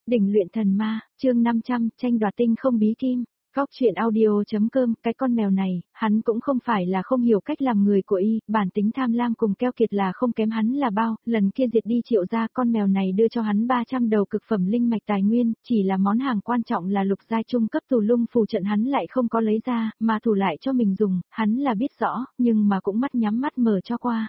Đỉnh luyện thần ma, chương 500, tranh đoạt tinh không bí kim. Góc chuyện audio.com, cái con mèo này, hắn cũng không phải là không hiểu cách làm người của y, bản tính tham lam cùng keo kiệt là không kém hắn là bao, lần kia diệt đi Triệu gia, con mèo này đưa cho hắn 300 đầu cực phẩm linh mạch tài nguyên, chỉ là món hàng quan trọng là lục giai trung cấp tù lung phù trận hắn lại không có lấy ra, mà thủ lại cho mình dùng, hắn là biết rõ, nhưng mà cũng mắt nhắm mắt mở cho qua.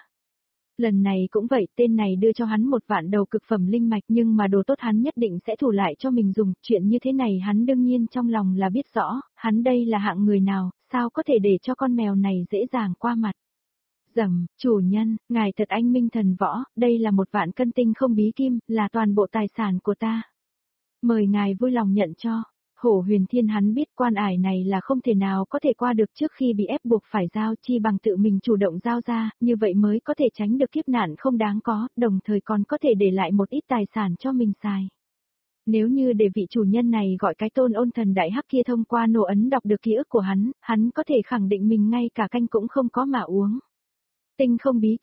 Lần này cũng vậy, tên này đưa cho hắn 1 vạn đầu cực phẩm linh mạch nhưng mà đồ tốt hắn nhất định sẽ thủ lại cho mình dùng, chuyện như thế này hắn đương nhiên trong lòng là biết rõ, hắn đây là hạng người nào, sao có thể để cho con mèo này dễ dàng qua mặt. Dầm, chủ nhân, ngài thật anh minh thần võ, đây là 1 vạn cân tinh không bí kim, là toàn bộ tài sản của ta. Mời ngài vui lòng nhận cho. Hổ Huyền Thiên hắn biết quan ải này là không thể nào có thể qua được trước khi bị ép buộc phải giao, chi bằng tự mình chủ động giao ra, như vậy mới có thể tránh được kiếp nạn không đáng có, đồng thời còn có thể để lại một ít tài sản cho mình xài. Nếu như để vị chủ nhân này gọi cái Tôn Ôn Thần Đại Hắc kia thông qua nổ ấn đọc được ký ức của hắn có thể khẳng định mình ngay cả canh cũng không có mà uống. Tinh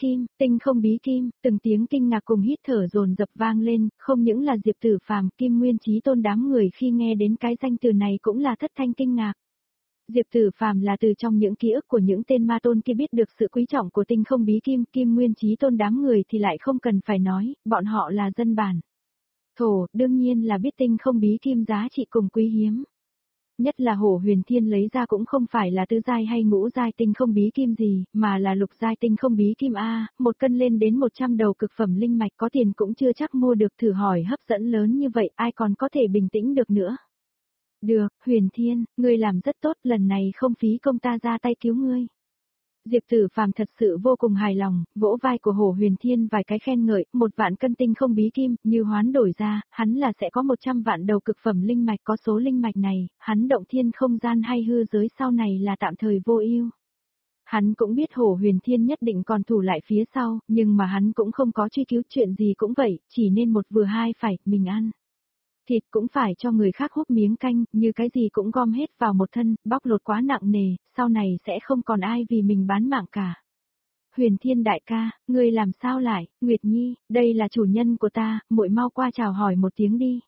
không bí kim, từng tiếng kinh ngạc cùng hít thở dồn dập vang lên, không những là Diệp Tử Phàm, Kim Nguyên Chí Tôn đám người khi nghe đến cái danh từ này cũng là thất thanh kinh ngạc. Diệp Tử Phàm là từ trong những ký ức của những tên ma tôn kia biết được sự quý trọng của tinh không bí kim, Kim Nguyên Chí Tôn đám người thì lại không cần phải nói, bọn họ là dân bản. Thổ, đương nhiên là biết tinh không bí kim giá trị cùng quý hiếm. Nhất là Hổ Huyền Thiên lấy ra cũng không phải là tứ giai hay ngũ giai tinh không bí kim gì, mà là lục giai tinh không bí kim A, 1 cân lên đến 100 đầu cực phẩm linh mạch có tiền cũng chưa chắc mua được, thử hỏi hấp dẫn lớn như vậy ai còn có thể bình tĩnh được nữa. Được, Huyền Thiên, ngươi làm rất tốt, lần này không phí công ta ra tay cứu ngươi. Diệp Tử Phàm thật sự vô cùng hài lòng, vỗ vai của Hổ Huyền Thiên vài cái khen ngợi, 1 vạn cân tinh không bí kim, như hoán đổi ra, hắn là sẽ có 100 vạn đầu cực phẩm linh mạch, có số linh mạch này, hắn động thiên không gian hay hư giới sau này là tạm thời vô ưu. Hắn cũng biết Hổ Huyền Thiên nhất định còn thủ lại phía sau, nhưng mà hắn cũng không có truy cứu, chuyện gì cũng vậy, chỉ nên một vừa hai phải, mình ăn. Thịt cũng phải cho người khác húp miếng canh, như cái gì cũng gom hết vào một thân, bóc lột quá nặng nề, sau này sẽ không còn ai vì mình bán mạng cả. Huyền Thiên đại ca, ngươi làm sao lại, Nguyệt Nhi, đây là chủ nhân của ta, muội mau qua chào hỏi một tiếng đi.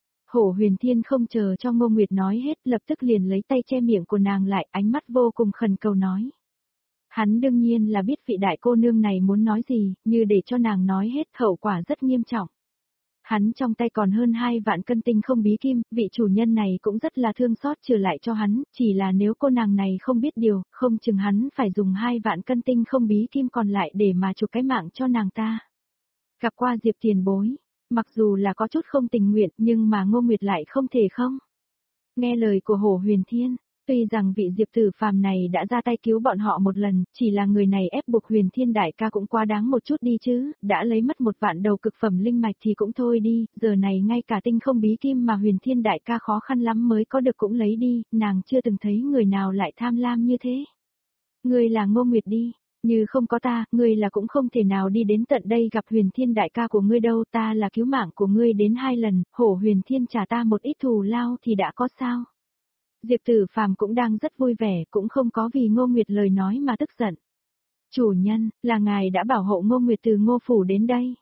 Hổ Huyền Thiên không chờ cho Ngô Nguyệt nói hết, lập tức liền lấy tay che miệng của nàng lại, ánh mắt vô cùng khẩn cầu nói. Hắn đương nhiên là biết vị đại cô nương này muốn nói gì, như để cho nàng nói hết, hậu quả rất nghiêm trọng. Hắn trong tay còn hơn 2 vạn cân tinh không bí kim, vị chủ nhân này cũng rất là thương xót trừ lại cho hắn, chỉ là nếu cô nàng này không biết điều, không chừng hắn phải dùng 2 vạn cân tinh không bí kim còn lại để mà chuộc cái mạng cho nàng ta. Gặp qua Diệp tiền bối, mặc dù là có chút không tình nguyện nhưng mà Ngô Nguyệt lại không thể không. Nghe lời của Hổ Huyền Thiên. Tuy rằng vị Diệp Tử Phàm này đã ra tay cứu bọn họ một lần, chỉ là người này ép buộc Huyền Thiên đại ca cũng quá đáng một chút đi chứ, đã lấy mất 1 vạn đầu cực phẩm linh mạch thì cũng thôi đi, giờ này ngay cả tinh không bí kim mà Huyền Thiên đại ca khó khăn lắm mới có được cũng lấy đi, nàng chưa từng thấy người nào lại tham lam như thế. Ngươi là Ngô Nguyệt đi, như không có ta, ngươi là cũng không thể nào đi đến tận đây gặp Huyền Thiên đại ca của ngươi đâu, ta là cứu mạng của ngươi đến 2 lần, Hổ Huyền Thiên trả ta một ít thù lao thì đã có sao. Diệp Tử Phàm cũng đang rất vui vẻ, cũng không có vì Ngô Nguyệt lời nói mà tức giận. Chủ nhân, là ngài đã bảo hộ Ngô Nguyệt từ Ngô Phủ đến đây.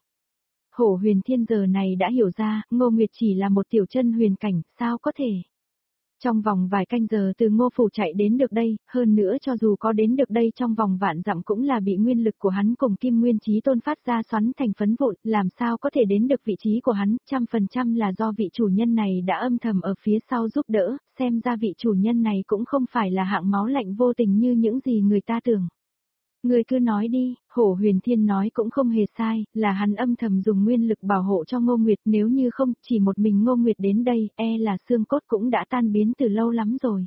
Hổ Huyền Thiên giờ này đã hiểu ra, Ngô Nguyệt chỉ là một tiểu chân huyền cảnh, sao có thể. Trong vòng vài canh giờ từ Ngô Phủ chạy đến được đây, hơn nữa cho dù có đến được đây trong vòng vạn dặm cũng là bị nguyên lực của hắn cùng Kim Nguyên Chí Tôn phát ra xoắn thành phấn vụn, làm sao có thể đến được vị trí của hắn, 100% là do vị chủ nhân này đã âm thầm ở phía sau giúp đỡ, xem ra vị chủ nhân này cũng không phải là hạng máu lạnh vô tình như những gì người ta tưởng. Người cứ nói đi, Hổ Huyền Thiên nói cũng không hề sai, là hắn âm thầm dùng nguyên lực bảo hộ cho Ngô Nguyệt, nếu như không, chỉ một mình Ngô Nguyệt đến đây, là xương cốt cũng đã tan biến từ lâu lắm rồi.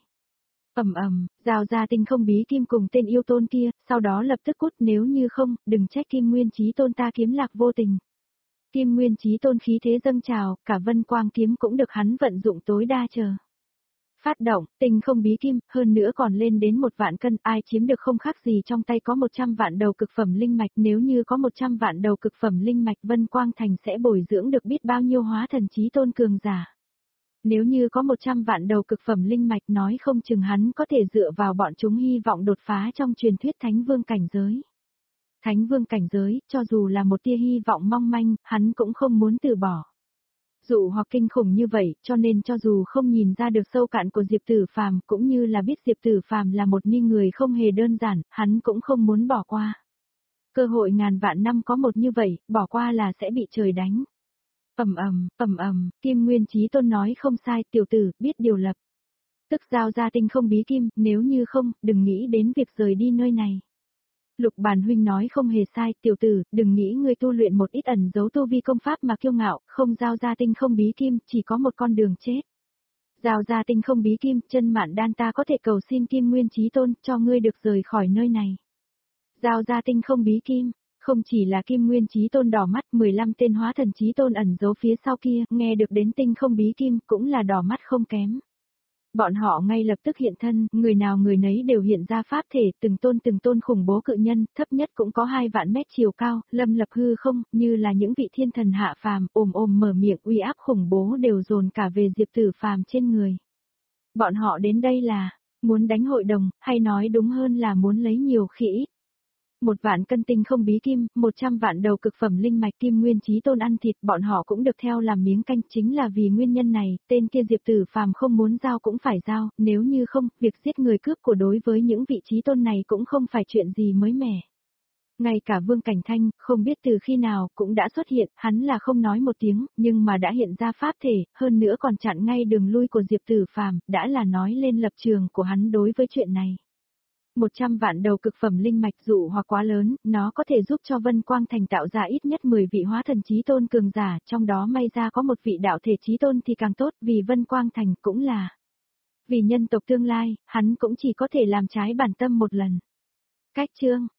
Giao ra tinh không bí kim cùng tên yêu tôn kia, sau đó lập tức cút, nếu như không, đừng trách Kim Nguyên Chí Tôn ta kiếm lạc vô tình. Kim Nguyên Chí Tôn khí thế dâng trào, cả vân quang kiếm cũng được hắn vận dụng tối đa chờ. Phát động, tinh không bí kim, hơn nữa còn lên đến 1 vạn cân, ai chiếm được không khác gì trong tay có 100 vạn đầu cực phẩm linh mạch, nếu như có 100 vạn đầu cực phẩm linh mạch Vân Quang Thành sẽ bồi dưỡng được biết bao nhiêu hóa thần chí tôn cường giả. Nếu như có 100 vạn đầu cực phẩm linh mạch nói không chừng hắn có thể dựa vào bọn chúng hy vọng đột phá trong truyền thuyết Thánh Vương cảnh giới. Thánh Vương cảnh giới, cho dù là một tia hy vọng mong manh, hắn cũng không muốn từ bỏ. Dụ hoặc kinh khủng như vậy, cho nên cho dù không nhìn ra được sâu cạn của Diệp Tử Phàm, cũng như là biết Diệp Tử Phàm là một ni người không hề đơn giản, hắn cũng không muốn bỏ qua. Cơ hội ngàn vạn năm có một như vậy, bỏ qua là sẽ bị trời đánh. Ầm ầm, Kim Nguyên Chí Tôn nói không sai, tiểu tử, biết điều lập. Tức giao ra tinh không bí kim, nếu như không, đừng nghĩ đến việc rời đi nơi này. Lục Bàn huynh nói không hề sai, tiểu tử, đừng nghĩ ngươi tu luyện một ít ẩn giấu tu vi công pháp mà kiêu ngạo, không giao ra tinh không bí kim, chỉ có một con đường chết. Giao ra tinh không bí kim, chân mạn đan ta có thể cầu xin Kim Nguyên Chí Tôn, cho ngươi được rời khỏi nơi này. Giao ra tinh không bí kim, không chỉ là Kim Nguyên Chí Tôn đỏ mắt, 15 tên hóa thần chí tôn ẩn giấu phía sau kia, nghe được đến tinh không bí kim, cũng là đỏ mắt không kém. Bọn họ ngay lập tức hiện thân, người nào người nấy đều hiện ra pháp thể, từng tôn khủng bố cự nhân, thấp nhất cũng có 2 vạn mét chiều cao, lâm lập hư không, như là những vị thiên thần hạ phàm, ồm mở miệng uy áp khủng bố đều dồn cả về Diệp Tử Phàm trên người. Bọn họ đến đây là, muốn đánh hội đồng, hay nói đúng hơn là muốn lấy nhiều khi ít. 1 vạn cân tinh không bí kim, 100 vạn đầu cực phẩm linh mạch Kim Nguyên Chí Tôn ăn thịt, bọn họ cũng được theo làm miếng canh, chính là vì nguyên nhân này, tên kia Diệp Tử Phàm không muốn giao cũng phải giao, nếu như không, việc giết người cướp của đối với những vị chí tôn này cũng không phải chuyện gì mới mẻ. Ngay cả Vương Cảnh Thanh, không biết từ khi nào, cũng đã xuất hiện, hắn là không nói một tiếng, nhưng mà đã hiện ra pháp thể, hơn nữa còn chặn ngay đường lui của Diệp Tử Phàm, đã là nói lên lập trường của hắn đối với chuyện này. 100 vạn đầu cực phẩm linh mạch dụ hoặc quá lớn, nó có thể giúp cho Vân Quang Thành tạo ra ít nhất 10 vị hóa thần chí tôn cường giả, trong đó may ra có một vị đạo thể chí tôn thì càng tốt, vì Vân Quang Thành cũng là vì nhân tộc tương lai, hắn cũng chỉ có thể làm trái bản tâm một lần. Cách chương